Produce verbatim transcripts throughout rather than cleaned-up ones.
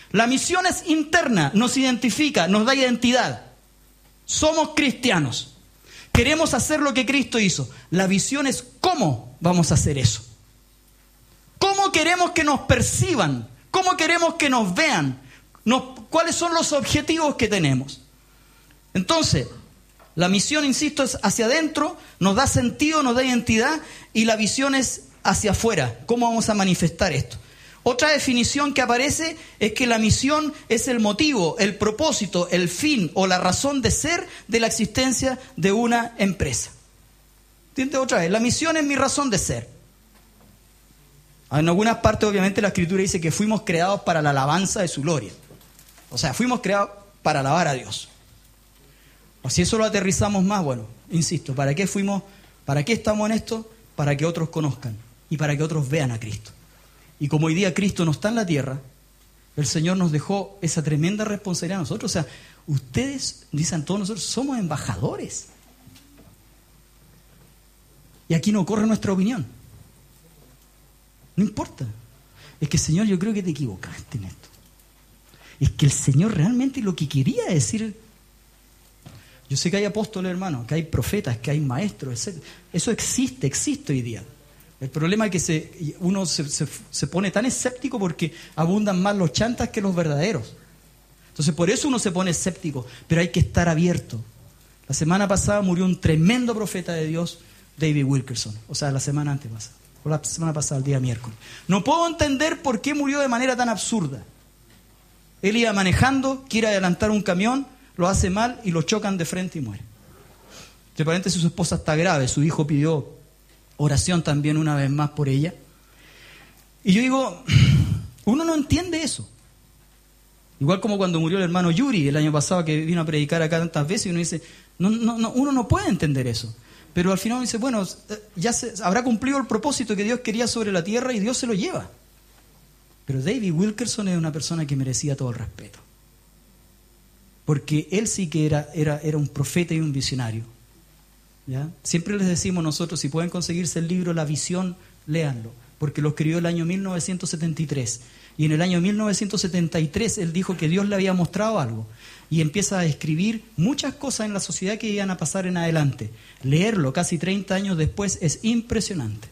La misión es interna, nos identifica, nos da identidad. Somos cristianos. Queremos hacer lo que Cristo hizo. La visión es cómo vamos a hacer eso. ¿Cómo queremos que nos perciban? ¿Cómo queremos que nos vean? Nos, ¿Cuáles son los objetivos que tenemos? Entonces, la misión, insisto, es hacia adentro, nos da sentido, nos da identidad, y la visión es hacia afuera. ¿Cómo vamos a manifestar esto? Otra definición que aparece es que la misión es el motivo, el propósito, el fin o la razón de ser de la existencia de una empresa. ¿Entiendes? Otra vez, la misión es mi razón de ser. En algunas partes, obviamente, la Escritura dice que fuimos creados para la alabanza de su gloria. O sea, fuimos creados para alabar a Dios. O si eso lo aterrizamos más, bueno, insisto, ¿para qué fuimos, para qué estamos en esto? Para que otros conozcan y para que otros vean a Cristo. Y como hoy día Cristo no está en la tierra, el Señor nos dejó esa tremenda responsabilidad a nosotros. O sea, ustedes, dicen todos nosotros, somos embajadores. Y aquí no corre nuestra opinión. No importa. Es que, Señor, yo creo que te equivocaste en esto. Es que el Señor realmente lo que quería decir... Yo sé que hay apóstoles, hermanos, que hay profetas, que hay maestros, etcétera. Eso existe, existe hoy día. El problema es que se, uno se, se, se pone tan escéptico porque abundan más los chantas que los verdaderos. Entonces, por eso uno se pone escéptico, pero hay que estar abierto. La semana pasada murió un tremendo profeta de Dios, David Wilkerson. O sea, la semana antes pasada. O la semana pasada, el día miércoles. No puedo entender por qué murió de manera tan absurda. Él iba manejando, quiere adelantar un camión, lo hace mal y lo chocan de frente y muere. De paréntesis, su esposa está grave, su hijo pidió oración también una vez más por ella. Y yo digo, uno no entiende eso. Igual como cuando murió el hermano Yuri el año pasado, que vino a predicar acá tantas veces, y uno dice, no, no, no, uno no puede entender eso. Pero al final uno dice, bueno, ya se, habrá cumplido el propósito que Dios quería sobre la tierra y Dios se lo lleva. Pero David Wilkerson es una persona que merecía todo el respeto. Porque él sí que era, era, era un profeta y un visionario. ¿Ya? Siempre les decimos nosotros, si pueden conseguirse el libro La Visión, léanlo, porque lo escribió el año mil novecientos setenta y tres. Y en el año mil novecientos setenta y tres él dijo que Dios le había mostrado algo. Y empieza a escribir muchas cosas en la sociedad que iban a pasar en adelante. Leerlo casi treinta años después es impresionante.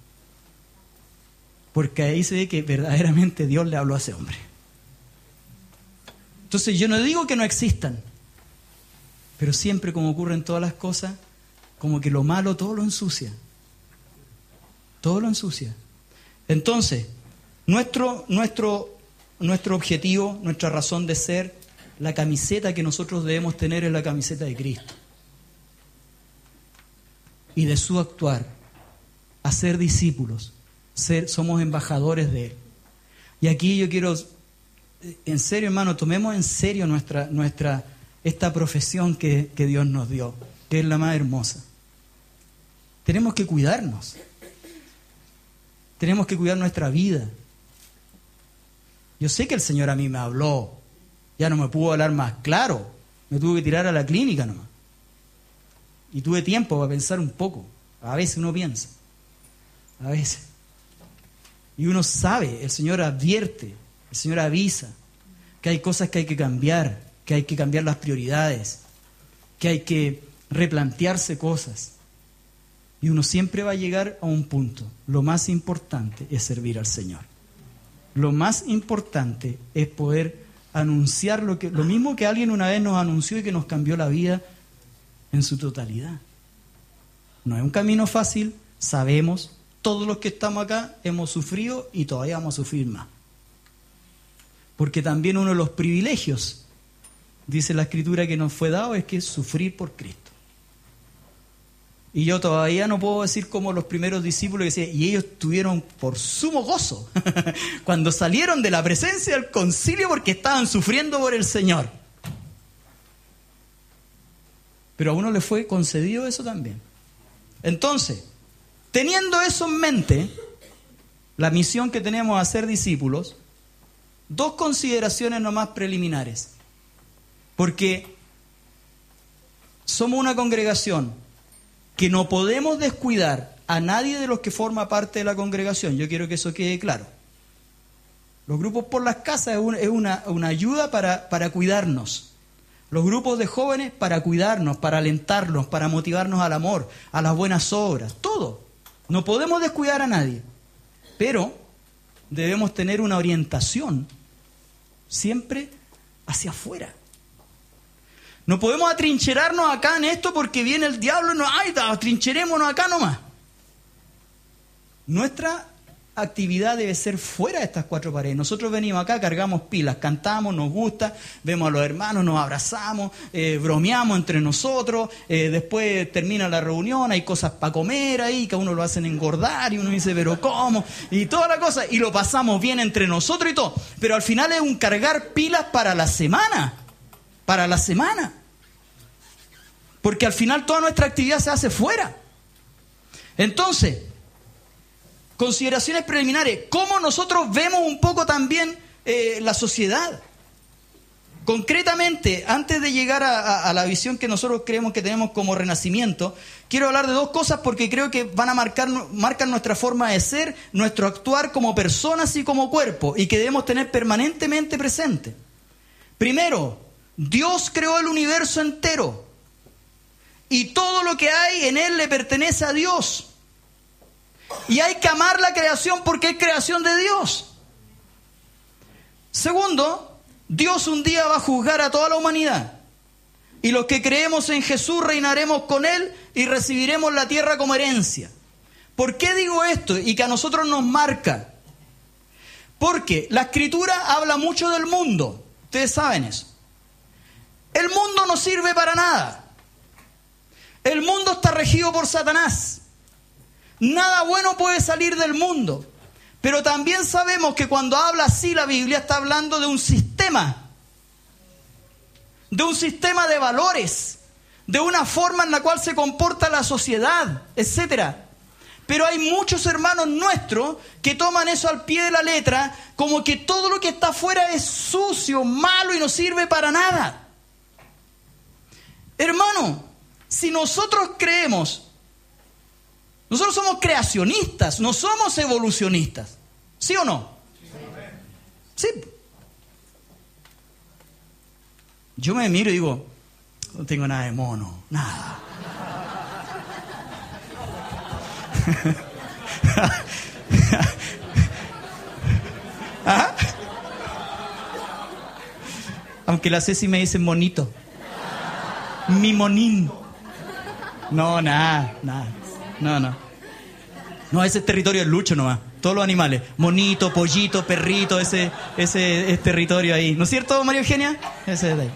Porque ahí se ve que verdaderamente Dios le habló a ese hombre. Entonces yo no digo que no existan, pero siempre, como ocurre en todas las cosas, como que lo malo todo lo ensucia. Todo lo ensucia. Entonces, nuestro, nuestro, nuestro objetivo, nuestra razón de ser, la camiseta que nosotros debemos tener es la camiseta de Cristo. Y de su actuar, hacer discípulos, ser, somos embajadores de Él. Y aquí yo quiero, en serio, hermano, tomemos en serio nuestra, nuestra, esta profesión que, que Dios nos dio, que es la más hermosa. Tenemos que cuidarnos. Tenemos que cuidar nuestra vida. Yo sé que el Señor a mí me habló. Ya no me pudo hablar más claro. Me tuve que tirar a la clínica nomás. Y tuve tiempo para pensar un poco. A veces uno piensa. A veces. Y uno sabe, el Señor advierte, el Señor avisa que hay cosas que hay que cambiar, que hay que cambiar las prioridades, que hay que replantearse cosas. Y uno siempre va a llegar a un punto. Lo más importante es servir al Señor. Lo más importante es poder anunciar lo que, lo mismo que alguien una vez nos anunció y que nos cambió la vida en su totalidad. No es un camino fácil, sabemos, todos los que estamos acá hemos sufrido y todavía vamos a sufrir más. Porque también uno de los privilegios, dice la Escritura, que nos fue dado es que es sufrir por Cristo. Y yo todavía no puedo decir como los primeros discípulos que decían, y ellos tuvieron por sumo gozo cuando salieron de la presencia del concilio porque estaban sufriendo por el Señor. Pero a uno le fue concedido eso también. Entonces, teniendo eso en mente, la misión que tenemos a ser discípulos, dos consideraciones nomás preliminares. Porque somos una congregación que no podemos descuidar a nadie de los que forma parte de la congregación. Yo quiero que eso quede claro. Los grupos por las casas es, un, es una, una ayuda para, para cuidarnos. Los grupos de jóvenes para cuidarnos, para alentarnos, para motivarnos al amor, a las buenas obras, todo. No podemos descuidar a nadie, pero debemos tener una orientación siempre hacia afuera. No podemos atrincherarnos acá en esto porque viene el diablo y nos, ay, atrincherémonos acá nomás. Nuestra actividad debe ser fuera de estas cuatro paredes. Nosotros venimos acá, cargamos pilas, cantamos, nos gusta, vemos a los hermanos, nos abrazamos, eh, bromeamos entre nosotros, eh, después termina la reunión, hay cosas para comer ahí, que a uno lo hacen engordar y uno dice, pero ¿cómo? Y toda la cosa, y lo pasamos bien entre nosotros y todo. Pero al final es un cargar pilas para la semana, para la semana. Porque al final toda nuestra actividad se hace fuera. Entonces, consideraciones preliminares. ¿Cómo nosotros vemos un poco también eh, la sociedad? Concretamente, antes de llegar a, a, a la visión que nosotros creemos que tenemos como renacimiento, quiero hablar de dos cosas porque creo que van a marcar marcan nuestra forma de ser, nuestro actuar como personas y como cuerpo, y que debemos tener permanentemente presente. Primero, Dios creó el universo entero, y todo lo que hay en él le pertenece a Dios. Y hay que amar la creación porque es creación de Dios. Segundo, Dios un día va a juzgar a toda la humanidad. Y los que creemos en Jesús reinaremos con Él y recibiremos la tierra como herencia. ¿Por qué digo esto y que a nosotros nos marca? Porque la Escritura habla mucho del mundo. Ustedes saben eso. El mundo no sirve para nada. El mundo está regido por Satanás. Nada bueno puede salir del mundo. Pero también sabemos que cuando habla así la Biblia está hablando de un sistema. De un sistema de valores. De una forma en la cual se comporta la sociedad, etcétera. Pero hay muchos hermanos nuestros que toman eso al pie de la letra, como que todo lo que está afuera es sucio, malo y no sirve para nada. Hermano, si nosotros creemos... Nosotros somos creacionistas, no somos evolucionistas. ¿Sí o no? Sí. Yo me miro y digo, no tengo nada de mono, nada. ¿Ah? Aunque la Ceci me dice monito. Mi monín. No, nada, nada. No, no. No, ese es territorio del Lucho nomás. Todos los animales. Monito, pollito, perrito, ese, ese es territorio ahí. ¿No es cierto, María Eugenia? Ese es de ahí.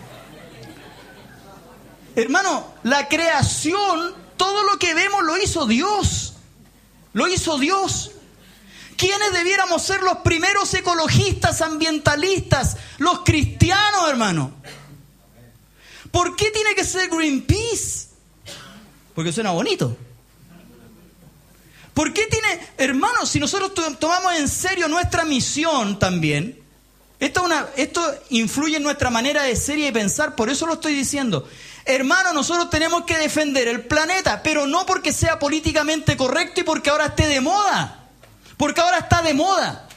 Hermano, la creación, todo lo que vemos lo hizo Dios. Lo hizo Dios. ¿Quiénes debiéramos ser los primeros ecologistas, ambientalistas? Los cristianos, hermano. ¿Por qué tiene que ser Greenpeace? Porque suena bonito. ¿Por qué tiene, hermanos, si nosotros tomamos en serio nuestra misión también, esto, una, esto influye en nuestra manera de ser y de pensar, por eso lo estoy diciendo. Hermanos, nosotros tenemos que defender el planeta, pero no porque sea políticamente correcto y porque ahora esté de moda, porque ahora está de moda.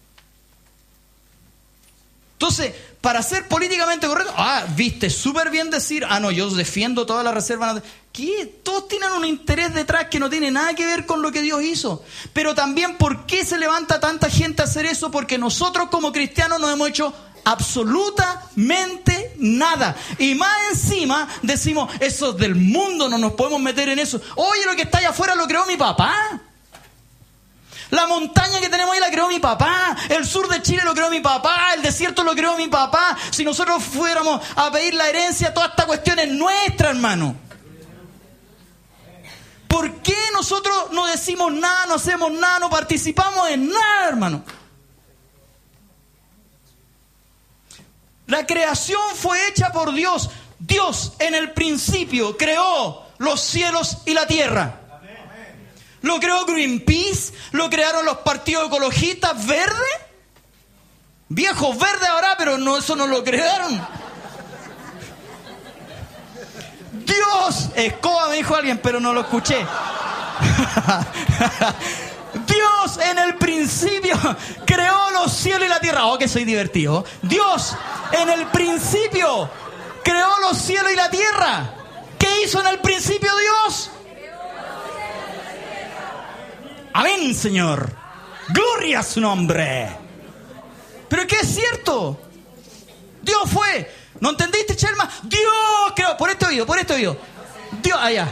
Entonces, para ser políticamente correcto, ah, viste, súper bien decir, ah, no, yo defiendo toda la reserva. ¿Qué? Todos tienen un interés detrás que no tiene nada que ver con lo que Dios hizo. Pero también, ¿por qué se levanta tanta gente a hacer eso? Porque nosotros como cristianos no hemos hecho absolutamente nada. Y más encima decimos, eso es del mundo, no nos podemos meter en eso. Oye, lo que está allá afuera lo creó mi papá. La montaña que tenemos ahí la creó mi papá. El sur de Chile lo creó mi papá. El desierto lo creó mi papá. Si nosotros fuéramos a pedir la herencia, toda esta cuestión es nuestra, hermano. ¿Por qué nosotros no decimos nada, no hacemos nada, no participamos en nada, hermano? La creación fue hecha por Dios. Dios en el principio creó los cielos y la tierra. ¿Lo creó Greenpeace? ¿Lo crearon los partidos ecologistas verdes? Viejos verdes ahora, pero no, eso no lo crearon. Dios, escoba me dijo alguien, pero no lo escuché. Dios Dios en el principio creó los cielos y la tierra. Oh, que soy divertido. Dios en el principio creó los cielos y la tierra. ¿Qué hizo en el principio Dios? Amén, Señor. Gloria a su nombre. Pero que es cierto. Dios fue. ¿No entendiste, Chelma? Dios creó. Por este oído, por este oído. Dios, allá.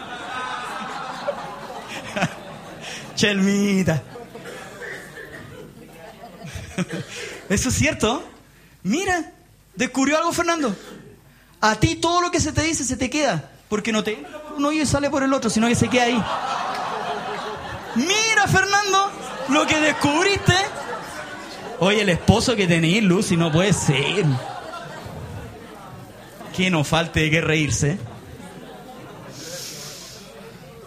Chelmita. Eso es cierto. Mira, descubrió algo, Fernando. A ti todo lo que se te dice se te queda. Porque no te entra por un oído y sale por el otro, sino que se queda ahí. Mira, Fernando, lo que descubriste. Oye, el esposo que tenéis, Lucy, no puede ser. Que no falte de qué reírse.